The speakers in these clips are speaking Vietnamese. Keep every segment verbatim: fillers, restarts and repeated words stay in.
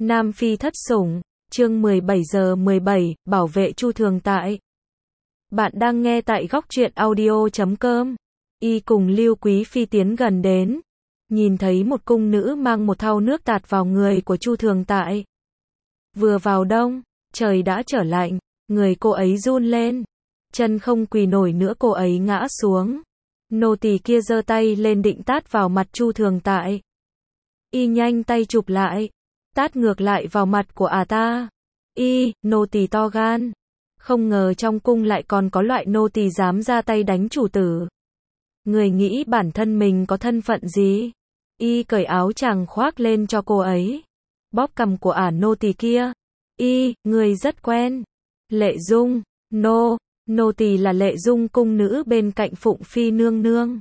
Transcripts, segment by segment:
Nam Phi thất sủng, chương mười bảy giờ mười bảy, bảo vệ Chu Thường Tại. Bạn đang nghe tại góc truyện audio chấm com. Y cùng Lưu Quý Phi tiến gần đến, nhìn thấy một cung nữ mang một thau nước tạt vào người của Chu Thường Tại. Vừa vào đông, trời đã trở lạnh, người cô ấy run lên, chân không quỳ nổi nữa, cô ấy ngã xuống. Nô tỳ kia giơ tay lên định tát vào mặt Chu Thường Tại. Y nhanh tay chụp lại, tát ngược lại vào mặt của ả ta. Y, nô tỳ to gan, không ngờ trong cung lại còn có loại nô tỳ dám ra tay đánh chủ tử. Người nghĩ bản thân mình có thân phận gì? Y cởi áo choàng khoác lên cho cô ấy, bóp cằm của ả nô tỳ kia. Y, người rất quen. Lệ Dung, nô, nô tỳ là Lệ Dung, cung nữ bên cạnh Phụng Phi nương nương.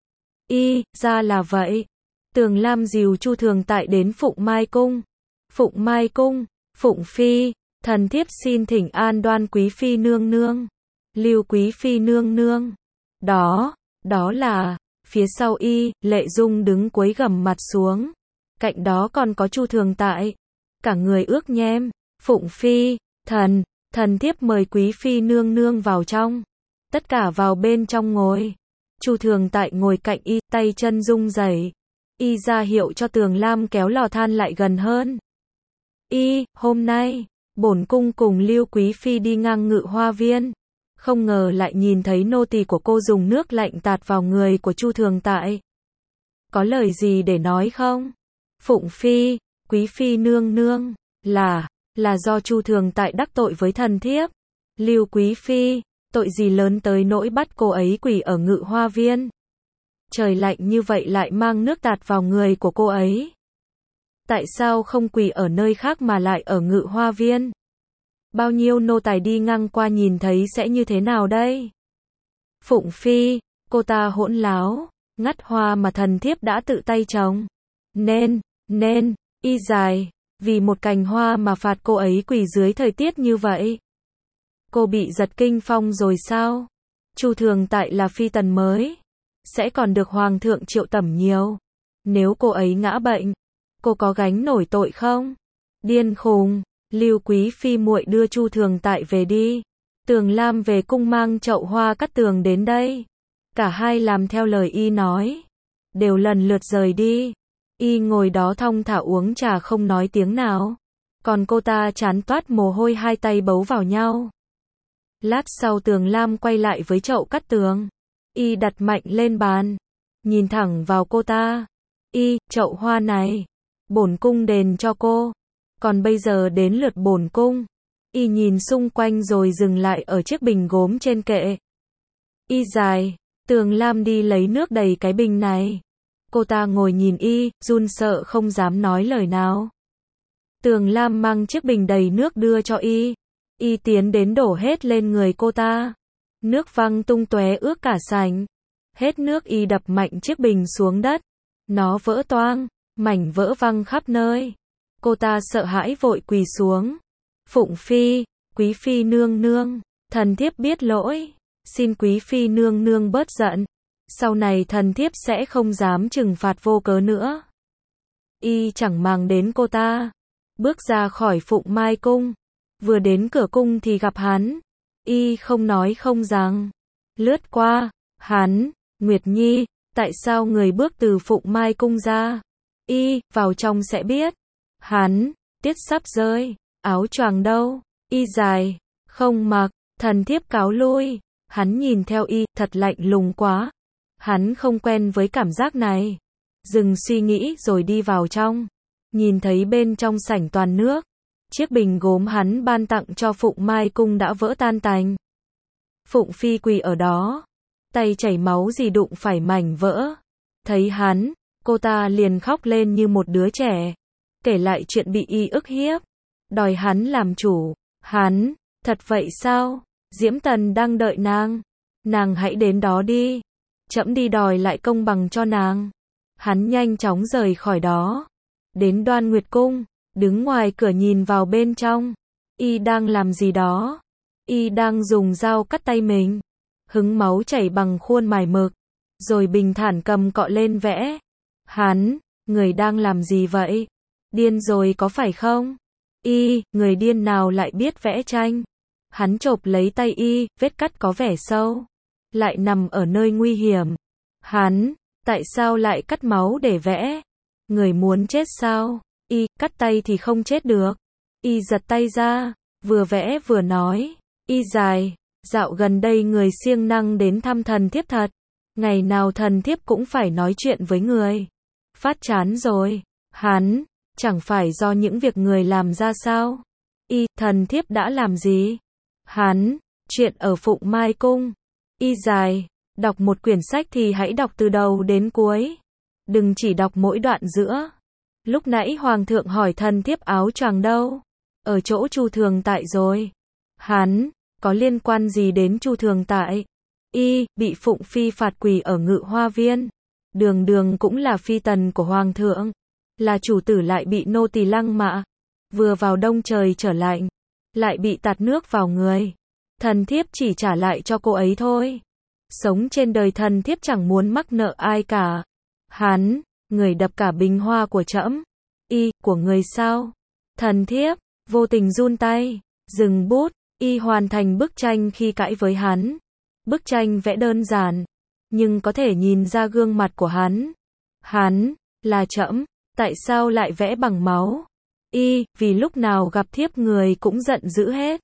Y, ra là vậy. Tường Lam dìu Chu Thường Tại đến Phụng Mai cung. Phụng Mai cung, Phụng Phi, thần thiếp xin thỉnh an Đoan Quý Phi nương nương, Lưu Quý Phi nương nương. Đó, đó là, phía sau Y, Lệ Dung đứng cúi gằm mặt xuống. Cạnh đó còn có Chu Thường Tại, cả người ướt nhem. Phụng Phi, thần, thần thiếp mời Quý Phi nương nương vào trong. Tất cả vào bên trong ngồi. Chu Thường Tại ngồi cạnh Y, tay chân rung rẩy. Y ra hiệu cho Tường Lam kéo lò than lại gần hơn. Y, hôm nay, bổn cung cùng Lưu Quý Phi đi ngang Ngự Hoa Viên, không ngờ lại nhìn thấy nô tỳ của cô dùng nước lạnh tạt vào người của Chu Thường Tại. Có lời gì để nói không? Phụng Phi, Quý Phi nương nương, là, là do Chu Thường Tại đắc tội với thần thiếp. Lưu Quý Phi, tội gì lớn tới nỗi bắt cô ấy quỳ ở Ngự Hoa Viên? Trời lạnh như vậy lại mang nước tạt vào người của cô ấy. Tại sao không quỳ ở nơi khác mà lại ở Ngự Hoa Viên? Bao nhiêu nô tài đi ngang qua nhìn thấy sẽ như thế nào đây? Phụng Phi, cô ta hỗn láo, ngắt hoa mà thần thiếp đã tự tay trồng. Nên, nên, Y dài, vì một cành hoa mà phạt cô ấy quỳ dưới thời tiết như vậy. Cô bị giật kinh phong rồi sao? Chu Thường Tại là phi tần mới, sẽ còn được hoàng thượng triệu tẩm nhiều. Nếu cô ấy ngã bệnh, cô có gánh nổi tội không? Điên khùng. Lưu Quý Phi muội đưa Chu Thường Tại về đi. Tường Lam về cung mang chậu hoa cát tường đến đây. Cả hai làm theo lời Y nói, đều lần lượt rời đi. Y ngồi đó thong thả uống trà không nói tiếng nào. Còn cô ta chán toát mồ hôi, hai tay bấu vào nhau. Lát sau Tường Lam quay lại với chậu cát tường. Y đặt mạnh lên bàn, nhìn thẳng vào cô ta. Y, chậu hoa này, bổn cung đền cho cô. Còn bây giờ đến lượt bổn cung. Y nhìn xung quanh rồi dừng lại ở chiếc bình gốm trên kệ. Y dài, Tường Lam đi lấy nước đầy cái bình này. Cô ta ngồi nhìn Y, run sợ không dám nói lời nào. Tường Lam mang chiếc bình đầy nước đưa cho Y. Y tiến đến đổ hết lên người cô ta. Nước văng tung tóe ướt cả sảnh. Hết nước Y đập mạnh chiếc bình xuống đất. Nó vỡ toang, mảnh vỡ văng khắp nơi. Cô ta sợ hãi vội quỳ xuống. Phụng Phi, Quý Phi nương nương, thần thiếp biết lỗi, xin Quý Phi nương nương bớt giận. Sau này thần thiếp sẽ không dám trừng phạt vô cớ nữa. Y chẳng màng đến cô ta, bước ra khỏi Phụng Mai cung. Vừa đến cửa cung thì gặp hắn. Y không nói không rằng, lướt qua. Hắn, Nguyệt Nhi, tại sao người bước từ Phụng Mai cung ra? Y, vào trong sẽ biết. Hắn, tiết sắp rơi, áo choàng đâu? Y dài, không mặc, thần thiếp cáo lui. Hắn nhìn theo Y, thật lạnh lùng quá. Hắn không quen với cảm giác này. Dừng suy nghĩ rồi đi vào trong. Nhìn thấy bên trong sảnh toàn nước. Chiếc bình gốm hắn ban tặng cho Phụng Mai cung đã vỡ tan tành. Phụng Phi quỳ ở đó, tay chảy máu gì đụng phải mảnh vỡ. Thấy hắn, cô ta liền khóc lên như một đứa trẻ, kể lại chuyện bị Y ức hiếp, đòi hắn làm chủ. Hắn, thật vậy sao? Diễm Tần đang đợi nàng. Nàng hãy đến đó đi. Trẫm đi đòi lại công bằng cho nàng. Hắn nhanh chóng rời khỏi đó. Đến Đoan Nguyệt cung, đứng ngoài cửa nhìn vào bên trong. Y đang làm gì đó? Y đang dùng dao cắt tay mình. Hứng máu chảy bằng khuôn mài mực. Rồi bình thản cầm cọ lên vẽ. Hắn, người đang làm gì vậy? Điên rồi có phải không? Y, người điên nào lại biết vẽ tranh? Hắn chộp lấy tay y, vết cắt có vẻ sâu. Lại nằm ở nơi nguy hiểm. Hắn, tại sao lại cắt máu để vẽ? Người muốn chết sao? Y, cắt tay thì không chết được. Y giật tay ra, vừa vẽ vừa nói. Y dài, dạo gần đây người siêng năng đến thăm thần thiếp thật. Ngày nào thần thiếp cũng phải nói chuyện với người. Phát chán rồi. Hắn, chẳng phải do những việc người làm ra sao? Y, thần thiếp đã làm gì? Hắn, chuyện ở Phụng Mai Cung. Y dài, đọc một quyển sách thì hãy đọc từ đầu đến cuối. Đừng chỉ đọc mỗi đoạn giữa. Lúc nãy hoàng thượng hỏi thần thiếp áo choàng đâu? Ở chỗ Chu Thường Tại rồi. Hắn, có liên quan gì đến Chu Thường Tại? Y, bị Phụng Phi phạt quỳ ở Ngự Hoa Viên. Đường đường cũng là phi tần của hoàng thượng. Là chủ tử lại bị nô tỳ lăng mạ. Vừa vào đông trời trở lạnh. Lại bị tạt nước vào người. Thần thiếp chỉ trả lại cho cô ấy thôi. Sống trên đời thần thiếp chẳng muốn mắc nợ ai cả. Hắn, người đập cả bình hoa của trẫm. Y, của người sao? Thần thiếp, vô tình run tay, dừng bút. Y hoàn thành bức tranh khi cãi với hắn. Bức tranh vẽ đơn giản, nhưng có thể nhìn ra gương mặt của hắn. Hắn, là trẫm, tại sao lại vẽ bằng máu? Y, vì lúc nào gặp thiếp người cũng giận dữ hết.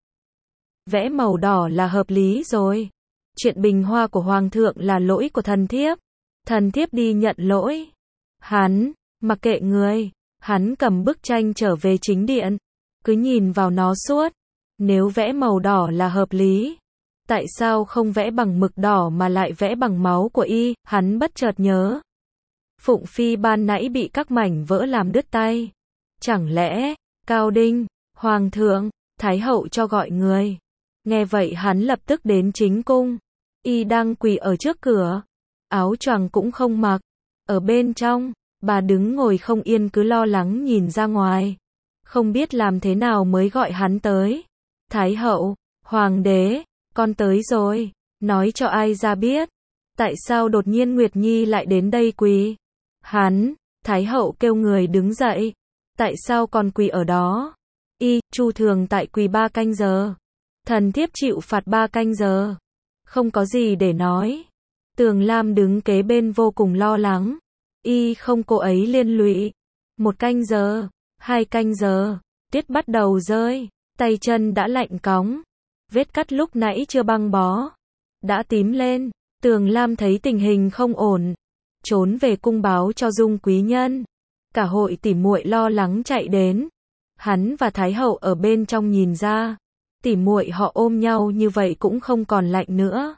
Vẽ màu đỏ là hợp lý rồi. Chuyện bình hoa của hoàng thượng là lỗi của thần thiếp. Thần thiếp đi nhận lỗi. Hắn, mặc kệ người. Hắn cầm bức tranh trở về chính điện. Cứ nhìn vào nó suốt. Nếu vẽ màu đỏ là hợp lý, tại sao không vẽ bằng mực đỏ mà lại vẽ bằng máu của y? Hắn bất chợt nhớ. Phụng Phi ban nãy bị các mảnh vỡ làm đứt tay. Chẳng lẽ, Cao Đinh, Hoàng thượng, Thái hậu cho gọi người. Nghe vậy hắn lập tức đến chính cung. Y đang quỳ ở trước cửa. Áo choàng cũng không mặc. Ở bên trong, bà đứng ngồi không yên cứ lo lắng nhìn ra ngoài. Không biết làm thế nào mới gọi hắn tới. Thái hậu, hoàng đế, con tới rồi. Nói cho ai ra biết. Tại sao đột nhiên Nguyệt Nhi lại đến đây quỳ? Hắn, Thái hậu kêu người đứng dậy. Tại sao còn quỳ ở đó? Y, Chu Thường Tại quỳ ba canh giờ. Thần thiếp chịu phạt ba canh giờ. Không có gì để nói. Tường Lam đứng kế bên vô cùng lo lắng. Y không cô ấy liên lụy. Một canh giờ, hai canh giờ, tuyết bắt đầu rơi, tay chân đã lạnh cóng. Vết cắt lúc nãy chưa băng bó, đã tím lên. Tường Lam thấy tình hình không ổn, trốn về cung báo cho Dung quý nhân. Cả hội tỉ muội lo lắng chạy đến. Hắn và Thái hậu ở bên trong nhìn ra, tỉ muội họ ôm nhau như vậy cũng không còn lạnh nữa.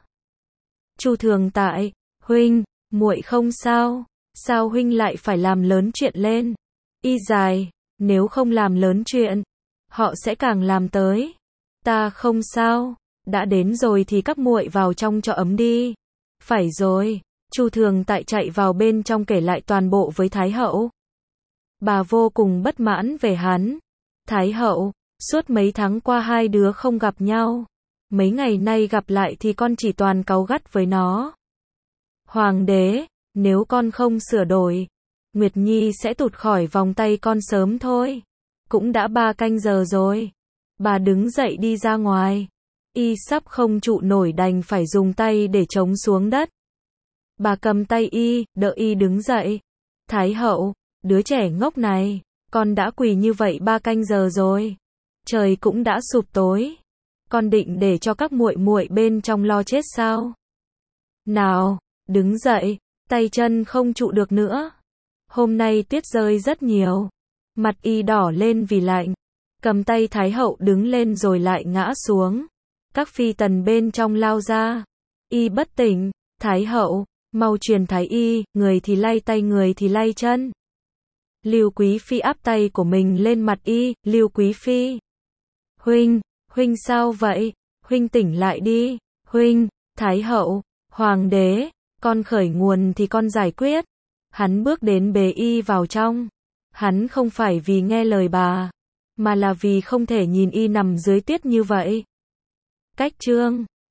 Chu Thường Tại, huynh, muội không sao? Sao huynh lại phải làm lớn chuyện lên? Y dài, nếu không làm lớn chuyện, họ sẽ càng làm tới. Ta không sao, đã đến rồi thì các muội vào trong cho ấm đi. Phải rồi. Chu Thường Tại chạy vào bên trong kể lại toàn bộ với Thái hậu. Bà vô cùng bất mãn về hắn. Thái hậu, suốt mấy tháng qua hai đứa không gặp nhau. Mấy ngày nay gặp lại thì con chỉ toàn cáu gắt với nó. Hoàng đế, nếu con không sửa đổi, Nguyệt Nhi sẽ tụt khỏi vòng tay con sớm thôi. Cũng đã ba canh giờ rồi. Bà đứng dậy đi ra ngoài. Y sắp không trụ nổi đành phải dùng tay để chống xuống đất. Bà cầm tay y, đỡ y đứng dậy. Thái hậu, đứa trẻ ngốc này, con đã quỳ như vậy ba canh giờ rồi. Trời cũng đã sụp tối. Con định để cho các muội muội bên trong lo chết sao? Nào, đứng dậy, tay chân không trụ được nữa. Hôm nay tuyết rơi rất nhiều. Mặt y đỏ lên vì lạnh. Cầm tay Thái hậu đứng lên rồi lại ngã xuống. Các phi tần bên trong lao ra. Y bất tỉnh. Thái hậu, mau truyền thái y, người thì lay tay người thì lay chân. Lưu Quý Phi áp tay của mình lên mặt y. Lưu Quý Phi. Huynh, huynh sao vậy? Huynh tỉnh lại đi. Huynh, Thái hậu, hoàng đế, con khởi nguồn thì con giải quyết. Hắn bước đến bế y vào trong. Hắn không phải vì nghe lời bà, mà là vì không thể nhìn y nằm dưới tuyết như vậy. Cách chương